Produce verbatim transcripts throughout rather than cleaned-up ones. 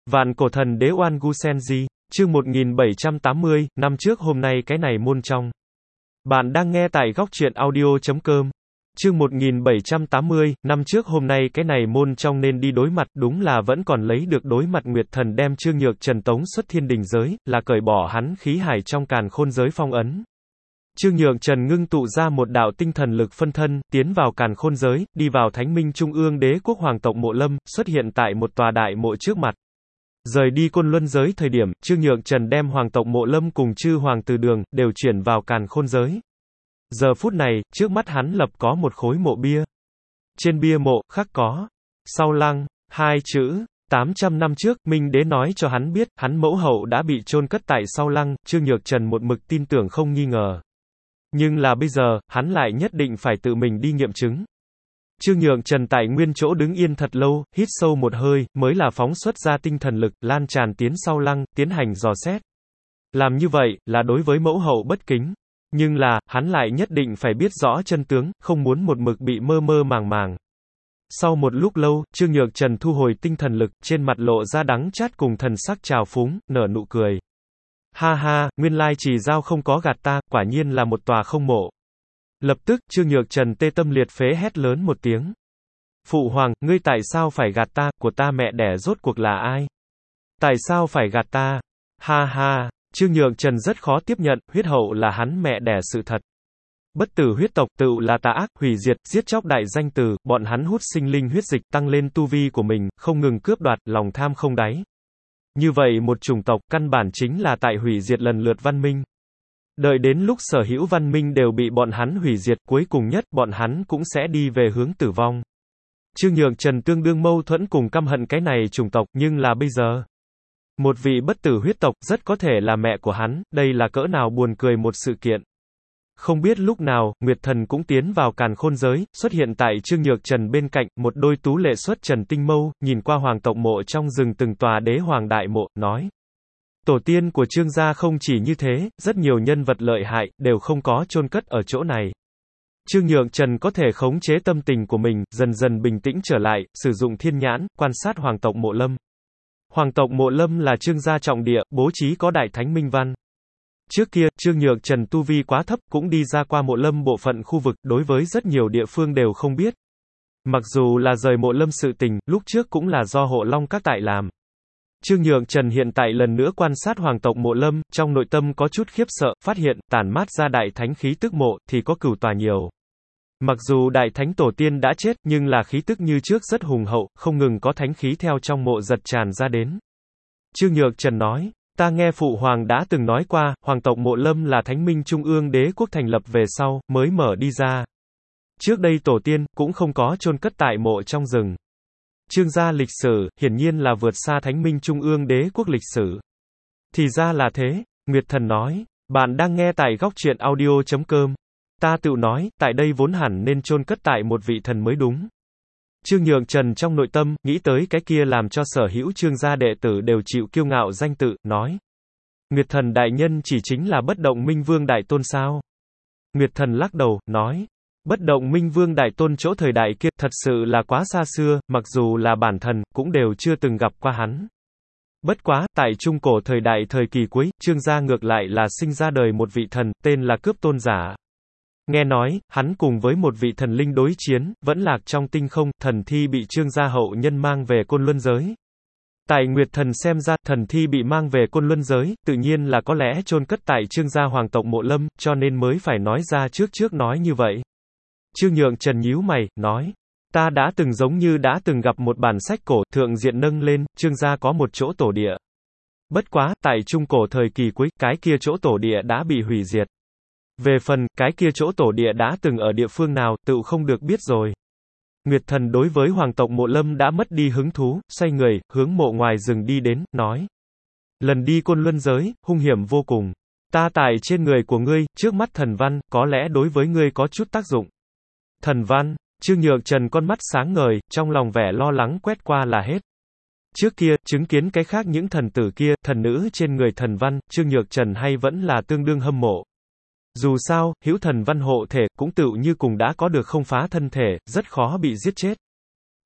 Vạn cổ thần đế Oan Gu Senji, chương một nghìn bảy trăm tám mươi, năm trước hôm nay cái này môn trong. Bạn đang nghe tại góc truyện audio.com. Chương một nghìn bảy trăm tám mươi, năm trước hôm nay cái này môn trong nên đi đối mặt, đúng là vẫn còn lấy được đối mặt Nguyệt Thần đem Trương Nhược Trần tống xuất thiên đình giới, là cởi bỏ hắn khí hải trong càn khôn giới phong ấn. Trương Nhược Trần ngưng tụ ra một đạo tinh thần lực phân thân, tiến vào càn khôn giới, đi vào Thánh Minh Trung ương Đế quốc hoàng tộc Mộ Lâm, xuất hiện tại một tòa đại mộ trước mặt. Rời đi Côn Luân giới thời điểm, Trương Nhược Trần đem hoàng tộc Mộ Lâm cùng chư hoàng từ đường, đều chuyển vào càn khôn giới. Giờ phút này, trước mắt hắn lập có một khối mộ bia. Trên bia mộ, khắc có Sau Lăng, hai chữ. tám trăm năm trước, Minh Đế nói cho hắn biết, hắn mẫu hậu đã bị chôn cất tại Sau Lăng, Trương Nhược Trần một mực tin tưởng không nghi ngờ. Nhưng là bây giờ, hắn lại nhất định phải tự mình đi nghiệm chứng. Trương Nhược Trần tại nguyên chỗ đứng yên thật lâu, hít sâu một hơi, mới là phóng xuất ra tinh thần lực, lan tràn tiến Sau Lăng, tiến hành dò xét. Làm như vậy, là đối với mẫu hậu bất kính. Nhưng là, hắn lại nhất định phải biết rõ chân tướng, không muốn một mực bị mơ mơ màng màng. Sau một lúc lâu, Trương Nhược Trần thu hồi tinh thần lực, trên mặt lộ ra đắng chát cùng thần sắc trào phúng, nở nụ cười. Ha ha, nguyên lai Trì Giao không có gạt ta, quả nhiên là một tòa không mộ. Lập tức, Trương Nhược Trần tê tâm liệt phế hét lớn một tiếng. Phụ hoàng, ngươi tại sao phải gạt ta, của ta mẹ đẻ rốt cuộc là ai? Tại sao phải gạt ta? Ha ha, Trương Nhược Trần rất khó tiếp nhận, huyết hậu là hắn mẹ đẻ sự thật. Bất tử huyết tộc tự là tà ác, hủy diệt, giết chóc đại danh từ, bọn hắn hút sinh linh huyết dịch tăng lên tu vi của mình, không ngừng cướp đoạt, lòng tham không đáy. Như vậy một chủng tộc, căn bản chính là tại hủy diệt lần lượt văn minh. Đợi đến lúc sở hữu văn minh đều bị bọn hắn hủy diệt, cuối cùng nhất, bọn hắn cũng sẽ đi về hướng tử vong. Trương Nhược Trần tương đương mâu thuẫn cùng căm hận cái này chủng tộc, nhưng là bây giờ. Một vị bất tử huyết tộc, rất có thể là mẹ của hắn, đây là cỡ nào buồn cười một sự kiện. Không biết lúc nào, Nguyệt Thần cũng tiến vào càn khôn giới, xuất hiện tại Trương Nhược Trần bên cạnh, một đôi tú lệ xuất trần tinh mâu, nhìn qua hoàng tộc mộ trong rừng từng tòa đế hoàng đại mộ, nói. Tổ tiên của Trương gia không chỉ như thế, rất nhiều nhân vật lợi hại, đều không có chôn cất ở chỗ này. Trương Nhược Trần có thể khống chế tâm tình của mình, dần dần bình tĩnh trở lại, sử dụng thiên nhãn, quan sát hoàng tộc Mộ Lâm. Hoàng tộc Mộ Lâm là Trương gia trọng địa, bố trí có đại thánh minh văn. Trước kia, Trương Nhược Trần tu vi quá thấp, cũng đi ra qua Mộ Lâm bộ phận khu vực, đối với rất nhiều địa phương đều không biết. Mặc dù là rời Mộ Lâm sự tình, lúc trước cũng là do Hộ Long các tại làm. Trương Nhược Trần hiện tại lần nữa quan sát hoàng tộc Mộ Lâm, trong nội tâm có chút khiếp sợ, phát hiện, tản mát ra đại thánh khí tức mộ, thì có cửu tòa nhiều. Mặc dù đại thánh tổ tiên đã chết, nhưng là khí tức như trước rất hùng hậu, không ngừng có thánh khí theo trong mộ giật tràn ra đến. Trương Nhược Trần nói, ta nghe phụ hoàng đã từng nói qua, hoàng tộc Mộ Lâm là Thánh Minh Trung ương Đế quốc thành lập về sau, mới mở đi ra. Trước đây tổ tiên, cũng không có chôn cất tại mộ trong rừng. Trương gia lịch sử, hiển nhiên là vượt xa Thánh Minh Trung ương Đế quốc lịch sử. Thì ra là thế, Nguyệt Thần nói, bạn đang nghe tại góc truyện audio.com. Ta tự nói, tại đây vốn hẳn nên chôn cất tại một vị thần mới đúng. Trương Nhược Trần trong nội tâm, nghĩ tới cái kia làm cho sở hữu Trương gia đệ tử đều chịu kiêu ngạo danh tự, nói. Nguyệt Thần đại nhân chỉ chính là bất động Minh Vương Đại Tôn sao? Nguyệt Thần lắc đầu, nói. Bất động Minh Vương Đại Tôn chỗ thời đại kia, thật sự là quá xa xưa, mặc dù là bản thần, cũng đều chưa từng gặp qua hắn. Bất quá, tại trung cổ thời đại thời kỳ cuối, Trương gia ngược lại là sinh ra đời một vị thần, tên là Cướp Tôn Giả. Nghe nói, hắn cùng với một vị thần linh đối chiến, vẫn lạc trong tinh không, thần thi bị Trương gia hậu nhân mang về Côn Luân giới. Tại Nguyệt Thần xem ra, thần thi bị mang về Côn Luân giới, tự nhiên là có lẽ chôn cất tại Trương gia hoàng tộc Mộ Lâm, cho nên mới phải nói ra trước trước nói như vậy. Trương Nhược Trần nhíu mày, nói, ta đã từng giống như đã từng gặp một bản sách cổ, thượng diện nâng lên, Trương gia có một chỗ tổ địa. Bất quá, tại trung cổ thời kỳ cuối, cái kia chỗ tổ địa đã bị hủy diệt. Về phần, cái kia chỗ tổ địa đã từng ở địa phương nào, tự không được biết rồi. Nguyệt Thần đối với hoàng tộc Mộ Lâm đã mất đi hứng thú, xoay người, hướng mộ ngoài rừng đi đến, nói. Lần đi Côn Luân giới, hung hiểm vô cùng. Ta tại trên người của ngươi, trước mắt thần văn, có lẽ đối với ngươi có chút tác dụng. Thần văn, Trương Nhược Trần con mắt sáng ngời, trong lòng vẻ lo lắng quét qua là hết. Trước kia, chứng kiến cái khác những thần tử kia, thần nữ trên người thần văn, Trương Nhược Trần hay vẫn là tương đương hâm mộ. Dù sao, hữu thần văn hộ thể, cũng tựu như cùng đã có được không phá thân thể, rất khó bị giết chết.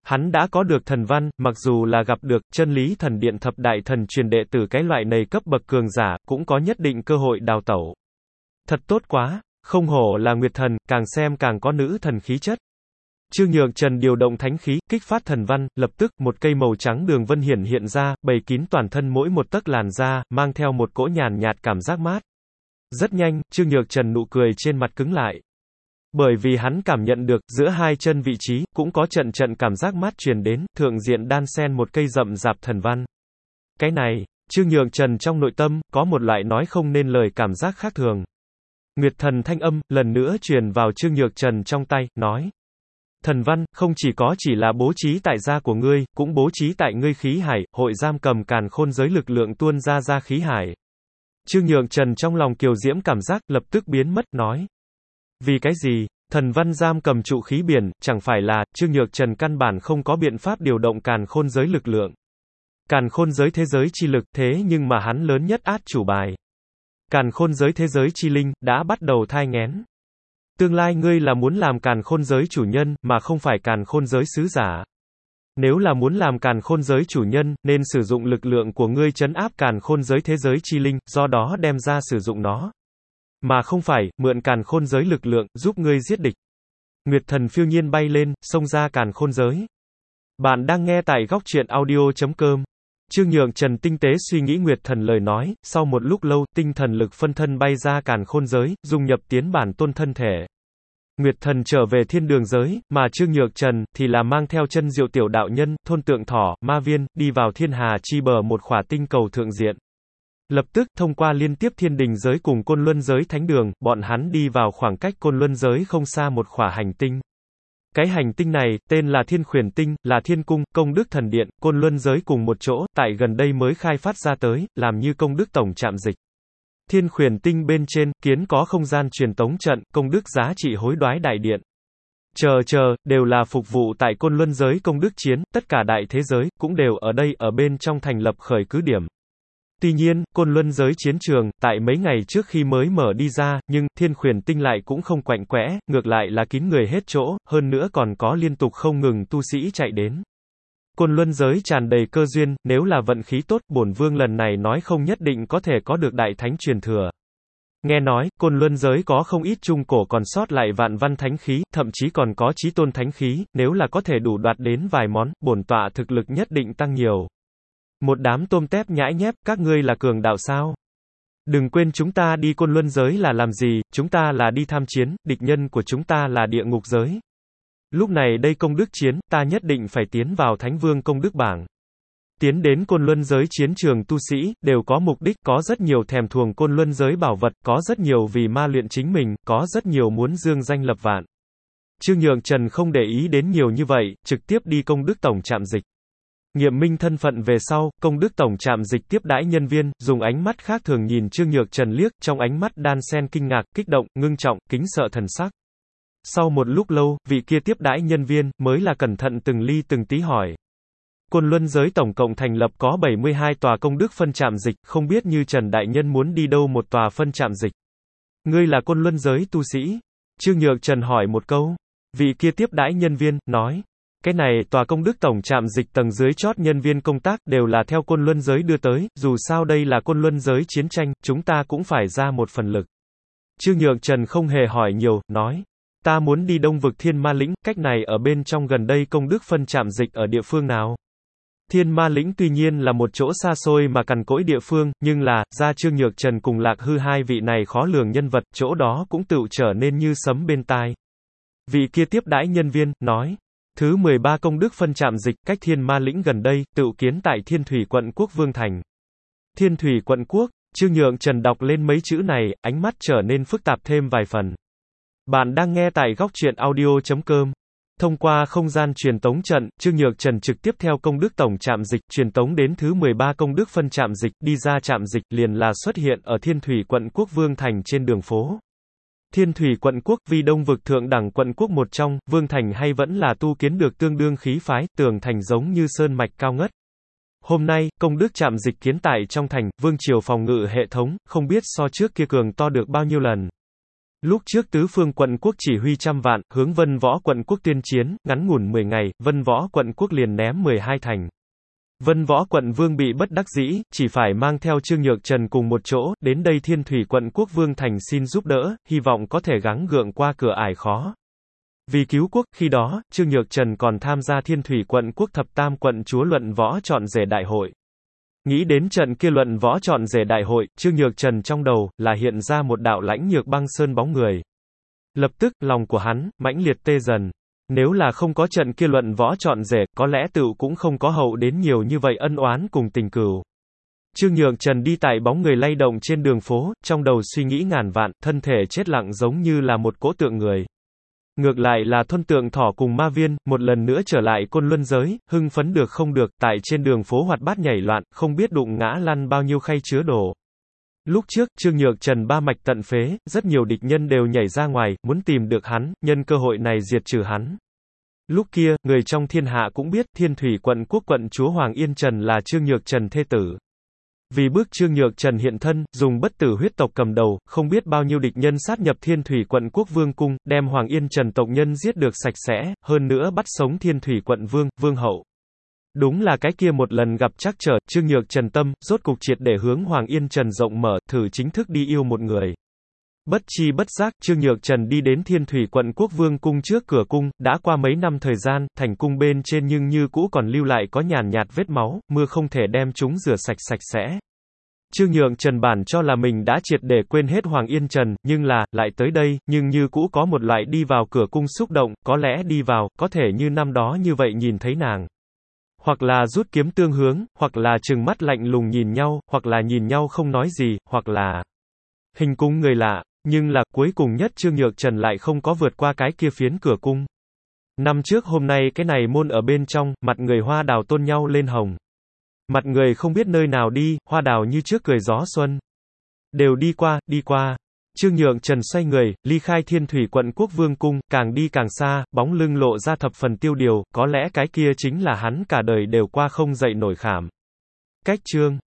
Hắn đã có được thần văn, mặc dù là gặp được chân lý thần điện thập đại thần truyền đệ tử cái loại này cấp bậc cường giả, cũng có nhất định cơ hội đào tẩu. Thật tốt quá, không hổ là Nguyệt thần, càng xem càng có nữ thần khí chất. Trương Nhược Trần điều động thánh khí, kích phát thần văn, lập tức, một cây màu trắng đường vân hiển hiện ra, bày kín toàn thân mỗi một tấc làn da, mang theo một cỗ nhàn nhạt cảm giác mát. Rất nhanh, Trương Nhược Trần nụ cười trên mặt cứng lại. Bởi vì hắn cảm nhận được, giữa hai chân vị trí, cũng có trận trận cảm giác mát truyền đến, thượng diện đan xen một cây rậm rạp thần văn. Cái này, Trương Nhược Trần trong nội tâm, có một loại nói không nên lời cảm giác khác thường. Nguyệt thần thanh âm, lần nữa truyền vào Trương Nhược Trần trong tay, nói. Thần văn, không chỉ có chỉ là bố trí tại gia của ngươi, cũng bố trí tại ngươi khí hải, hội giam cầm càn khôn giới lực lượng tuôn ra ra khí hải. Trương Nhược Trần trong lòng kiều diễm cảm giác, lập tức biến mất, nói. Vì cái gì? Thần văn giam cầm trụ khí biển, chẳng phải là, Trương Nhược Trần căn bản không có biện pháp điều động càn khôn giới lực lượng. Càn khôn giới thế giới chi lực, thế nhưng mà hắn lớn nhất át chủ bài. Càn khôn giới thế giới chi linh, đã bắt đầu thai nghén. Tương lai ngươi là muốn làm càn khôn giới chủ nhân, mà không phải càn khôn giới sứ giả. Nếu là muốn làm càn khôn giới chủ nhân, nên sử dụng lực lượng của ngươi trấn áp càn khôn giới thế giới chi linh, do đó đem ra sử dụng nó. Mà không phải, mượn càn khôn giới lực lượng, giúp ngươi giết địch. Nguyệt thần phiêu nhiên bay lên, xông ra càn khôn giới. Bạn đang nghe tại góc truyện audio chấm com. Trương Nhược Trần tinh tế suy nghĩ Nguyệt thần lời nói, sau một lúc lâu, tinh thần lực phân thân bay ra càn khôn giới, dung nhập tiến bản tôn thân thể. Nguyệt thần trở về thiên đường giới, mà Trương Nhược Trần, thì là mang theo chân diệu tiểu đạo nhân, thôn tượng thỏ, ma viên, đi vào thiên hà chi bờ một khỏa tinh cầu thượng diện. Lập tức, thông qua liên tiếp thiên đình giới cùng côn luân giới thánh đường, bọn hắn đi vào khoảng cách côn luân giới không xa một khỏa hành tinh. Cái hành tinh này, tên là Thiên Khuyển Tinh, là thiên cung, công đức thần điện, côn luân giới cùng một chỗ, tại gần đây mới khai phát ra tới, làm như công đức tổng trạm dịch. Thiên Khuyển Tinh bên trên, kiến có không gian truyền tống trận, công đức giá trị hối đoái đại điện. Chờ chờ, đều là phục vụ tại côn luân giới công đức chiến, tất cả đại thế giới, cũng đều ở đây, ở bên trong thành lập khởi cứ điểm. Tuy nhiên, côn luân giới chiến trường, tại mấy ngày trước khi mới mở đi ra, nhưng, Thiên Khuyển Tinh lại cũng không quạnh quẽ, ngược lại là kín người hết chỗ, hơn nữa còn có liên tục không ngừng tu sĩ chạy đến. Côn luân giới tràn đầy cơ duyên, nếu là vận khí tốt, bổn vương lần này nói không nhất định có thể có được đại thánh truyền thừa. Nghe nói, côn luân giới có không ít trung cổ còn sót lại vạn văn thánh khí, thậm chí còn có chí tôn thánh khí, nếu là có thể đủ đoạt đến vài món, bổn tọa thực lực nhất định tăng nhiều. Một đám tôm tép nhãi nhép, các ngươi là cường đạo sao? Đừng quên chúng ta đi côn luân giới là làm gì, chúng ta là đi tham chiến, địch nhân của chúng ta là địa ngục giới. Lúc này đây công đức chiến, ta nhất định phải tiến vào thánh vương công đức bảng. Tiến đến côn luân giới chiến trường tu sĩ, đều có mục đích, có rất nhiều thèm thuồng côn luân giới bảo vật, có rất nhiều vì ma luyện chính mình, có rất nhiều muốn dương danh lập vạn. Trương Nhược Trần không để ý đến nhiều như vậy, trực tiếp đi công đức tổng trạm dịch. Nghiệm minh thân phận về sau, công đức tổng trạm dịch tiếp đãi nhân viên, dùng ánh mắt khác thường nhìn Trương Nhược Trần liếc, trong ánh mắt đan xen kinh ngạc, kích động, ngưng trọng, kính sợ thần sắc. Sau một lúc lâu, vị kia tiếp đãi nhân viên, mới là cẩn thận từng ly từng tí hỏi. Côn luân giới tổng cộng thành lập có bảy mươi hai tòa công đức phân trạm dịch, không biết như Trần Đại Nhân muốn đi đâu một tòa phân trạm dịch. Ngươi là côn luân giới tu sĩ? Trương Nhược Trần hỏi một câu. Vị kia tiếp đãi nhân viên, nói. Cái này, tòa công đức tổng trạm dịch tầng dưới chót nhân viên công tác, đều là theo côn luân giới đưa tới, dù sao đây là côn luân giới chiến tranh, chúng ta cũng phải ra một phần lực. Trương Nhược Trần không hề hỏi nhiều, nói. Ta muốn đi đông vực thiên ma lĩnh, cách này ở bên trong gần đây công đức phân trạm dịch ở địa phương nào? Thiên ma lĩnh tuy nhiên là một chỗ xa xôi mà cằn cỗi địa phương, nhưng là, ra Trương Nhược Trần cùng Lạc Hư hai vị này khó lường nhân vật, chỗ đó cũng tựu trở nên như sấm bên tai. Vị kia tiếp đãi nhân viên, nói. Thứ mười ba công đức phân trạm dịch, cách thiên ma lĩnh gần đây, tựu kiến tại Thiên Thủy quận quốc Vương Thành. Thiên Thủy quận quốc, Trương Nhược Trần đọc lên mấy chữ này, ánh mắt trở nên phức tạp thêm vài phần. Bạn đang nghe tại góc truyện audio chấm com. Thông qua không gian truyền tống trận, Trương Nhược Trần trực tiếp theo công đức tổng trạm dịch, truyền tống đến thứ mười ba công đức phân trạm dịch, đi ra trạm dịch, liền là xuất hiện ở Thiên Thủy quận quốc Vương Thành trên đường phố. Thiên Thủy quận quốc, vì đông vực thượng đẳng quận quốc một trong, Vương Thành hay vẫn là tu kiến được tương đương khí phái, tường thành giống như sơn mạch cao ngất. Hôm nay, công đức trạm dịch kiến tại trong thành, vương triều phòng ngự hệ thống, không biết so trước kia cường to được bao nhiêu lần. Lúc trước tứ phương quận quốc chỉ huy trăm vạn, hướng Vân Võ quận quốc tuyên chiến, ngắn ngủn mười ngày, Vân Võ quận quốc liền ném mười hai thành. Vân Võ quận vương bị bất đắc dĩ, chỉ phải mang theo Trương Nhược Trần cùng một chỗ, đến đây Thiên Thủy quận quốc vương thành xin giúp đỡ, hy vọng có thể gắng gượng qua cửa ải khó. Vì cứu quốc, khi đó, Trương Nhược Trần còn tham gia Thiên Thủy quận quốc thập tam quận chúa luận võ chọn rể đại hội. Nghĩ đến trận kia luận võ chọn rể đại hội, Trương Nhược Trần trong đầu, là hiện ra một đạo lãnh nhược băng sơn bóng người. Lập tức, lòng của hắn, mãnh liệt tê dần. Nếu là không có trận kia luận võ chọn rể, có lẽ tựu cũng không có hậu đến nhiều như vậy ân oán cùng tình cừu. Trương Nhược Trần đi tại bóng người lay động trên đường phố, trong đầu suy nghĩ ngàn vạn, thân thể chết lặng giống như là một cỗ tượng người. Ngược lại là Thuân Tượng Thỏ cùng Ma Viên, một lần nữa trở lại Côn Luân giới, hưng phấn được không được, tại trên đường phố hoạt bát nhảy loạn, không biết đụng ngã lăn bao nhiêu khay chứa đồ. Lúc trước, Trương Nhược Trần ba mạch tận phế, rất nhiều địch nhân đều nhảy ra ngoài, muốn tìm được hắn, nhân cơ hội này diệt trừ hắn. Lúc kia, người trong thiên hạ cũng biết, Thiên Thủy quận quốc quận chúa Hoàng Yên Trần là Trương Nhược Trần thê tử. Vì bước Trương Nhược Trần hiện thân, dùng bất tử huyết tộc cầm đầu, không biết bao nhiêu địch nhân sát nhập Thiên Thủy quận quốc vương cung, đem Hoàng Yên Trần tộc nhân giết được sạch sẽ, hơn nữa bắt sống Thiên Thủy quận vương, vương hậu. Đúng là cái kia một lần gặp trắc trở, Trương Nhược Trần tâm, rốt cục triệt để hướng Hoàng Yên Trần rộng mở, thử chính thức đi yêu một người. Bất chi bất giác, Trương Nhược Trần đi đến Thiên Thủy quận quốc vương cung trước cửa cung, đã qua mấy năm thời gian, thành cung bên trên nhưng như cũ còn lưu lại có nhàn nhạt vết máu, mưa không thể đem chúng rửa sạch sạch sẽ. Trương Nhược Trần bản cho là mình đã triệt để quên hết Hoàng Yên Trần, nhưng là, lại tới đây, nhưng như cũ có một loại đi vào cửa cung xúc động, có lẽ đi vào, có thể như năm đó như vậy nhìn thấy nàng. Hoặc là rút kiếm tương hướng, hoặc là trừng mắt lạnh lùng nhìn nhau, hoặc là nhìn nhau không nói gì, hoặc là hình cung người lạ. Nhưng là, cuối cùng nhất Trương Nhược Trần lại không có vượt qua cái kia phiến cửa cung. Năm trước hôm nay cái này môn ở bên trong, mặt người hoa đào tôn nhau lên hồng. Mặt người không biết nơi nào đi, hoa đào như trước cười gió xuân. Đều đi qua, đi qua. Trương Nhược Trần xoay người, ly khai Thiên Thủy quận quốc vương cung, càng đi càng xa, bóng lưng lộ ra thập phần tiêu điều, có lẽ cái kia chính là hắn cả đời đều qua không dậy nổi khảm. Cách chương